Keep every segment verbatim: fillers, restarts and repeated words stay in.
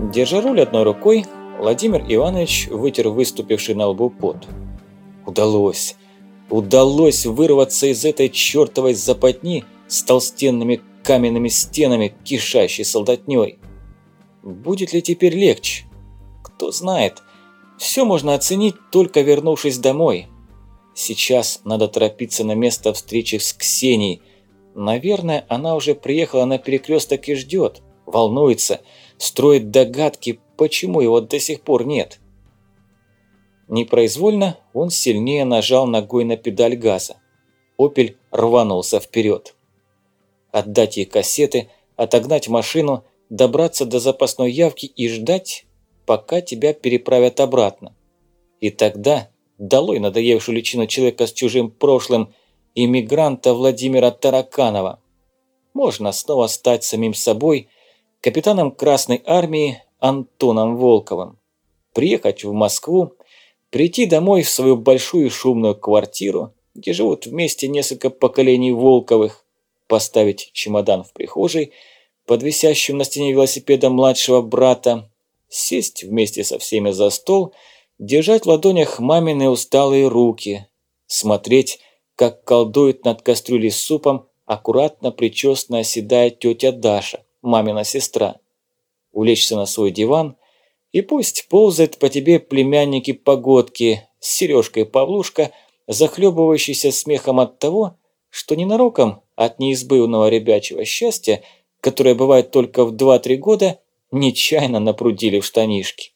Держа руль одной рукой, Владимир Иванович вытер выступивший на лбу пот. Удалось! Удалось вырваться из этой чертовой западни с толстенными каменными стенами, кишащей солдатней. Будет ли теперь легче? Кто знает. Все можно оценить, только вернувшись домой. Сейчас надо торопиться на место встречи с Ксенией. Наверное, она уже приехала на перекресток и ждет, волнуется, строит догадки, почему его до сих пор нет. Непроизвольно он сильнее нажал ногой на педаль газа. «Опель» рванулся вперед. Отдать ей кассеты, отогнать машину, добраться до запасной явки и ждать, пока тебя переправят обратно. И тогда, долой надоевшую личину человека с чужим прошлым, иммигранта Владимира Тараканова, можно снова стать самим собой, капитаном Красной Армии Антоном Волковым, приехать в Москву, прийти домой в свою большую шумную квартиру, где живут вместе несколько поколений Волковых, поставить чемодан в прихожей, под висящим на стене велосипедом младшего брата, сесть вместе со всеми за стол, держать в ладонях мамины усталые руки, смотреть, как колдует над кастрюлей с супом аккуратно причесанная седая тетя Даша, мамина сестра, улечься на свой диван, и пусть ползает по тебе племянники-погодки с Сережкой Павлушка, захлебывающийся смехом от того, что ненароком от неизбывного ребячего счастья, которое бывает только в два-три года, нечаянно напрудили в штанишки.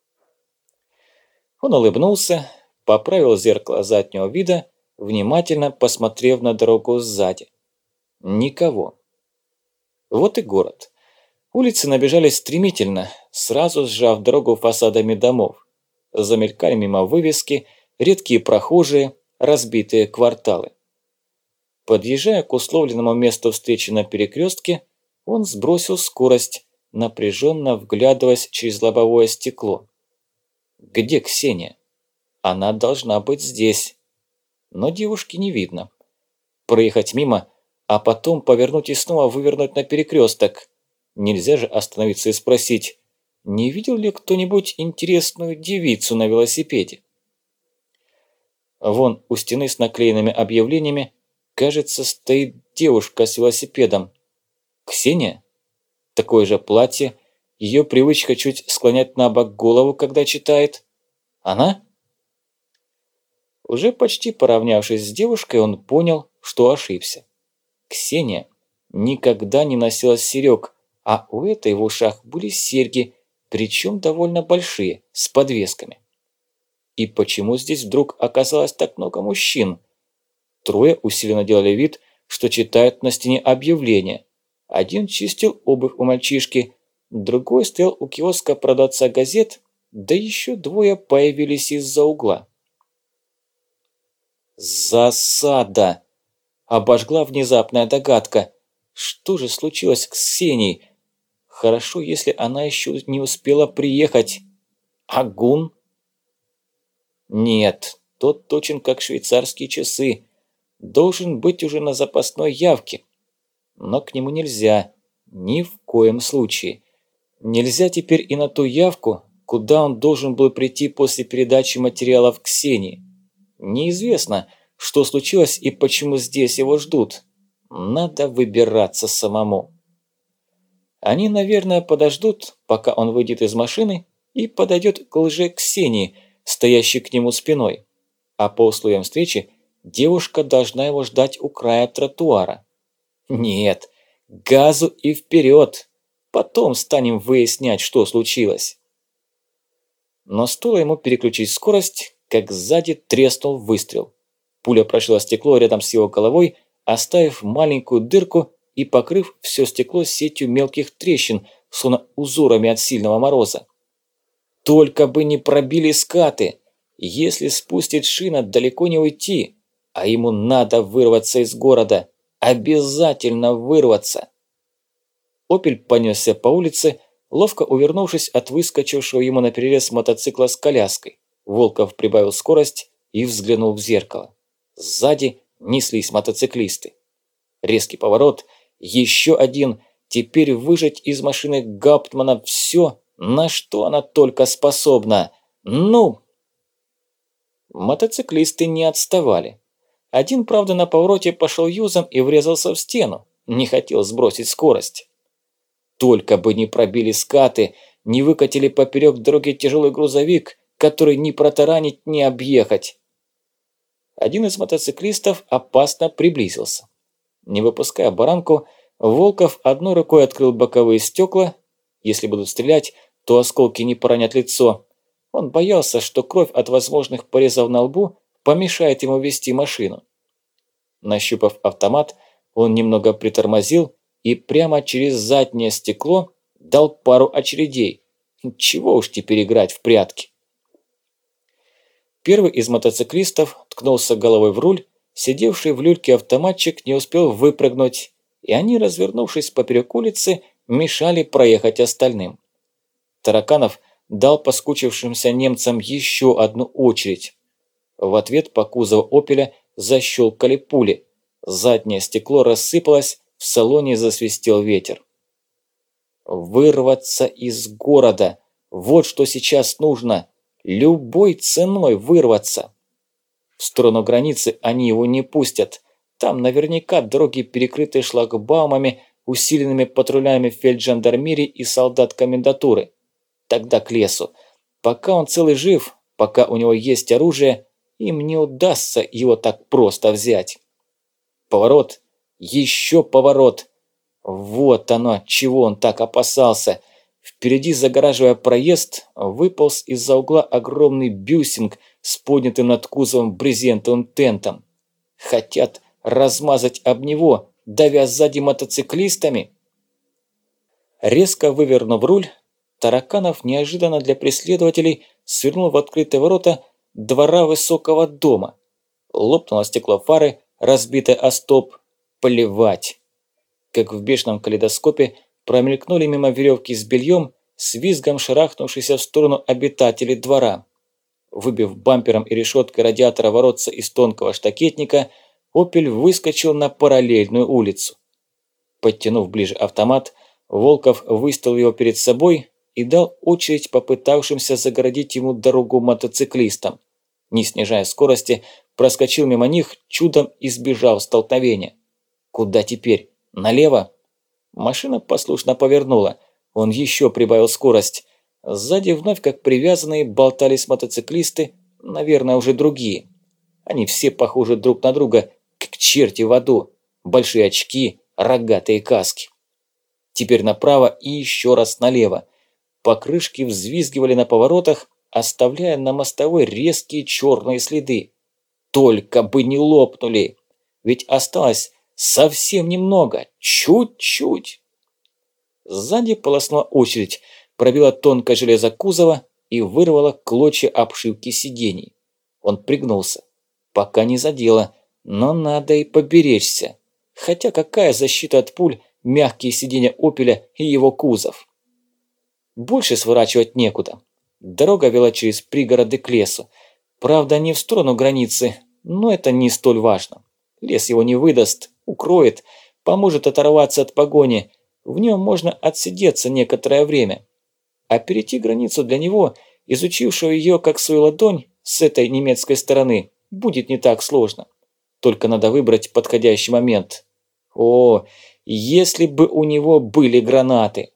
Он улыбнулся, поправил зеркало заднего вида, внимательно посмотрев на дорогу сзади. Никого. Вот и город. Улицы набежали стремительно, сразу сжав дорогу фасадами домов. Замелькали мимо вывески, редкие прохожие, разбитые кварталы. Подъезжая к условленному месту встречи на перекрестке, он сбросил скорость, напряженно вглядываясь через лобовое стекло. Где Ксения? Она должна быть здесь. Но девушки не видно. Проехать мимо, а потом повернуть и снова вывернуть на перекресток. Нельзя же остановиться и спросить, не видел ли кто-нибудь интересную девицу на велосипеде? Вон у стены с наклеенными объявлениями, кажется, стоит девушка с велосипедом. Ксения? Такое же платье, ее привычка чуть склонять на бок голову, когда читает. Она? Уже почти поравнявшись с девушкой, он понял, что ошибся. Ксения никогда не носила серёг, а у этой в ушах были серьги, причем довольно большие, с подвесками. И почему здесь вдруг оказалось так много мужчин? Трое усиленно делали вид, что читают на стене объявления. Один чистил обувь у мальчишки, другой стоял у киоска продавца газет, да еще двое появились из-за угла. Засада! Обожгла внезапная догадка. Что же случилось с Ксенией? Хорошо, если она еще не успела приехать. А Гун? Нет, тот точен как швейцарские часы. Должен быть уже на запасной явке. Но к нему нельзя. Ни в коем случае. Нельзя теперь и на ту явку, куда он должен был прийти после передачи материалов Ксении. Неизвестно, что случилось и почему здесь его ждут. Надо выбираться самому. Они, наверное, подождут, пока он выйдет из машины и подойдет к лже Ксении, стоящей к нему спиной. А по условиям встречи девушка должна его ждать у края тротуара. Нет, газу и вперед. Потом станем выяснять, что случилось. Но стоило ему переключить скорость, как сзади треснул выстрел. Пуля прошила стекло рядом с его головой, оставив маленькую дырку и покрыв все стекло сетью мелких трещин, словно узорами от сильного мороза. Только бы не пробили скаты. Если спустит шина, далеко не уйти. А ему надо вырваться из города. Обязательно вырваться. «Опель» понесся по улице, ловко увернувшись от выскочившего ему на перерез мотоцикла с коляской. Волков прибавил скорость и взглянул в зеркало. Сзади неслись мотоциклисты. Резкий поворот, еще один, теперь выжать из машины Гауптмана все, На что она только способна? Ну! Мотоциклисты не отставали. Один, правда, на повороте пошел юзом и врезался в стену. Не хотел сбросить скорость. Только бы не пробили скаты, не выкатили поперек дороги тяжелый грузовик, который ни протаранить, ни объехать. Один из мотоциклистов опасно приблизился. Не выпуская баранку, Волков одной рукой открыл боковые стекла. Если будут стрелять, то осколки не поранят лицо. Он боялся, что кровь от возможных порезов на лбу помешает ему вести машину. Нащупав автомат, он немного притормозил и прямо через заднее стекло дал пару очередей. Чего уж теперь играть в прятки. Первый из мотоциклистов ткнулся головой в руль, сидевший в люльке автоматчик не успел выпрыгнуть, и они, развернувшись поперек улицы, мешали проехать остальным. Тараканов дал поскучившимся немцам еще одну очередь. В ответ по кузову «Опеля» защелкали пули. Заднее стекло рассыпалось, в салоне засвистел ветер. Вырваться из города. Вот что сейчас нужно. Любой ценой вырваться. В сторону границы они его не пустят. Там наверняка дороги перекрыты шлагбаумами, усиленными патрулями фельджандармерии и солдат комендатуры. Тогда к лесу. Пока он целый жив, пока у него есть оружие, им не удастся его так просто взять. Поворот. Еще поворот. Вот оно, чего он так опасался. Впереди, загораживая проезд, выполз из-за угла огромный бюстинг с поднятым над кузовом брезентовым тентом. Хотят размазать об него, давя сзади мотоциклистами? Резко вывернув руль, Тараканов неожиданно для преследователей свернул в открытые ворота двора высокого дома. Лопнуло стекло фары, разбитое о столб. Плевать. Как в бешеном калейдоскопе промелькнули мимо веревки с бельем, с визгом шарахнувшись в сторону обитателей двора. Выбив бампером и решеткой радиатора воротца из тонкого штакетника, «Опель» выскочил на параллельную улицу. Подтянув ближе автомат, Волков выставил его перед собой и дал очередь попытавшимся загородить ему дорогу мотоциклистам. Не снижая скорости, проскочил мимо них, чудом избежав столкновения. Куда теперь? Налево? Машина послушно повернула. Он еще прибавил скорость. Сзади вновь, как привязанные, болтались мотоциклисты, наверное, уже другие. Они все похожи друг на друга, как черти в аду. Большие очки, рогатые каски. Теперь направо и еще раз налево. Покрышки взвизгивали на поворотах, оставляя на мостовой резкие черные следы. Только бы не лопнули. Ведь осталось совсем немного, чуть-чуть. Сзади полоснула очередь, пробила тонкое железо кузова и вырвала клочья обшивки сидений. Он пригнулся. Пока не задело, но надо и поберечься. Хотя какая защита от пуль, мягкие сиденья «Опеля» и его кузов. Больше сворачивать некуда. Дорога вела через пригороды к лесу. Правда, не в сторону границы, но это не столь важно. Лес его не выдаст, укроет, поможет оторваться от погони. В нем можно отсидеться некоторое время. А перейти границу для него, изучившего ее как свою ладонь, с этой немецкой стороны, будет не так сложно. Только надо выбрать подходящий момент. О, если бы у него были гранаты!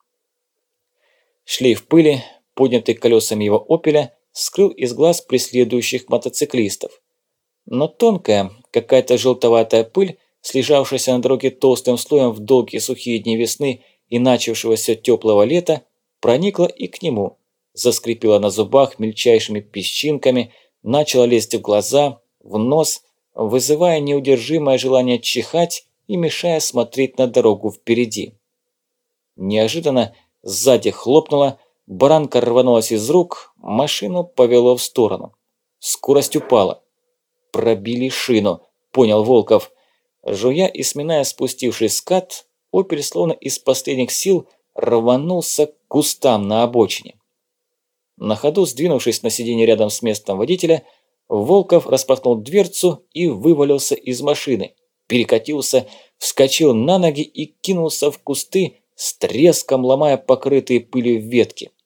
Шлейф пыли, поднятый колесами его «Опеля», скрыл из глаз преследующих мотоциклистов. Но тонкая, какая-то желтоватая пыль, слежавшаяся на дороге толстым слоем в долгие сухие дни весны и начавшегося теплого лета, проникла и к нему, заскрипела на зубах мельчайшими песчинками, начала лезть в глаза, в нос, вызывая неудержимое желание чихать и мешая смотреть на дорогу впереди. Неожиданно сзади хлопнуло, баранка рванулась из рук, машину повело в сторону. Скорость упала. «Пробили шину», – понял Волков. Жуя и сминая спустивший скат, «Опель» словно из последних сил рванулся к кустам на обочине. На ходу, сдвинувшись на сиденье рядом с местом водителя, Волков распахнул дверцу и вывалился из машины, перекатился, вскочил на ноги и кинулся в кусты, с треском ломая покрытые пылью ветки.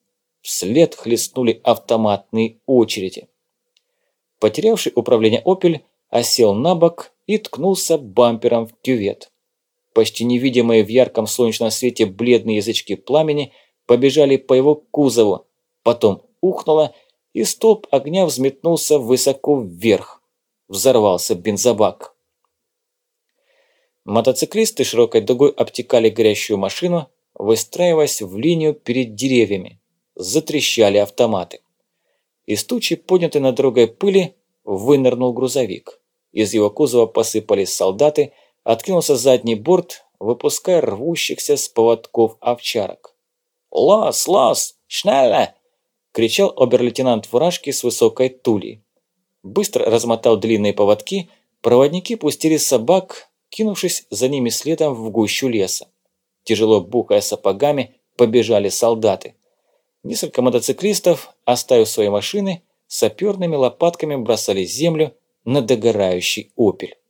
вслед хлестнули автоматные очереди. Потерявший управление «Опель» осел на бок и ткнулся бампером в кювет. Почти невидимые в ярком солнечном свете бледные язычки пламени побежали по его кузову, потом ухнуло, и столб огня взметнулся высоко вверх. Взорвался бензобак. Мотоциклисты широкой дугой обтекали горящую машину, выстраиваясь в линию перед деревьями. Затрещали автоматы. Из тучи, поднятой над дорогой пыли, вынырнул грузовик. Из его кузова посыпались солдаты, откинулся задний борт, выпуская рвущихся с поводков овчарок. «Лос, лос, шнелле!» – кричал обер-лейтенант Фуражки с высокой тулей. Быстро размотал длинные поводки, проводники пустили собак, кинувшись за ними следом в гущу леса. Тяжело бухая сапогами, побежали солдаты. Несколько мотоциклистов, оставив свои машины, саперными лопатками бросали землю на догорающий «Опель».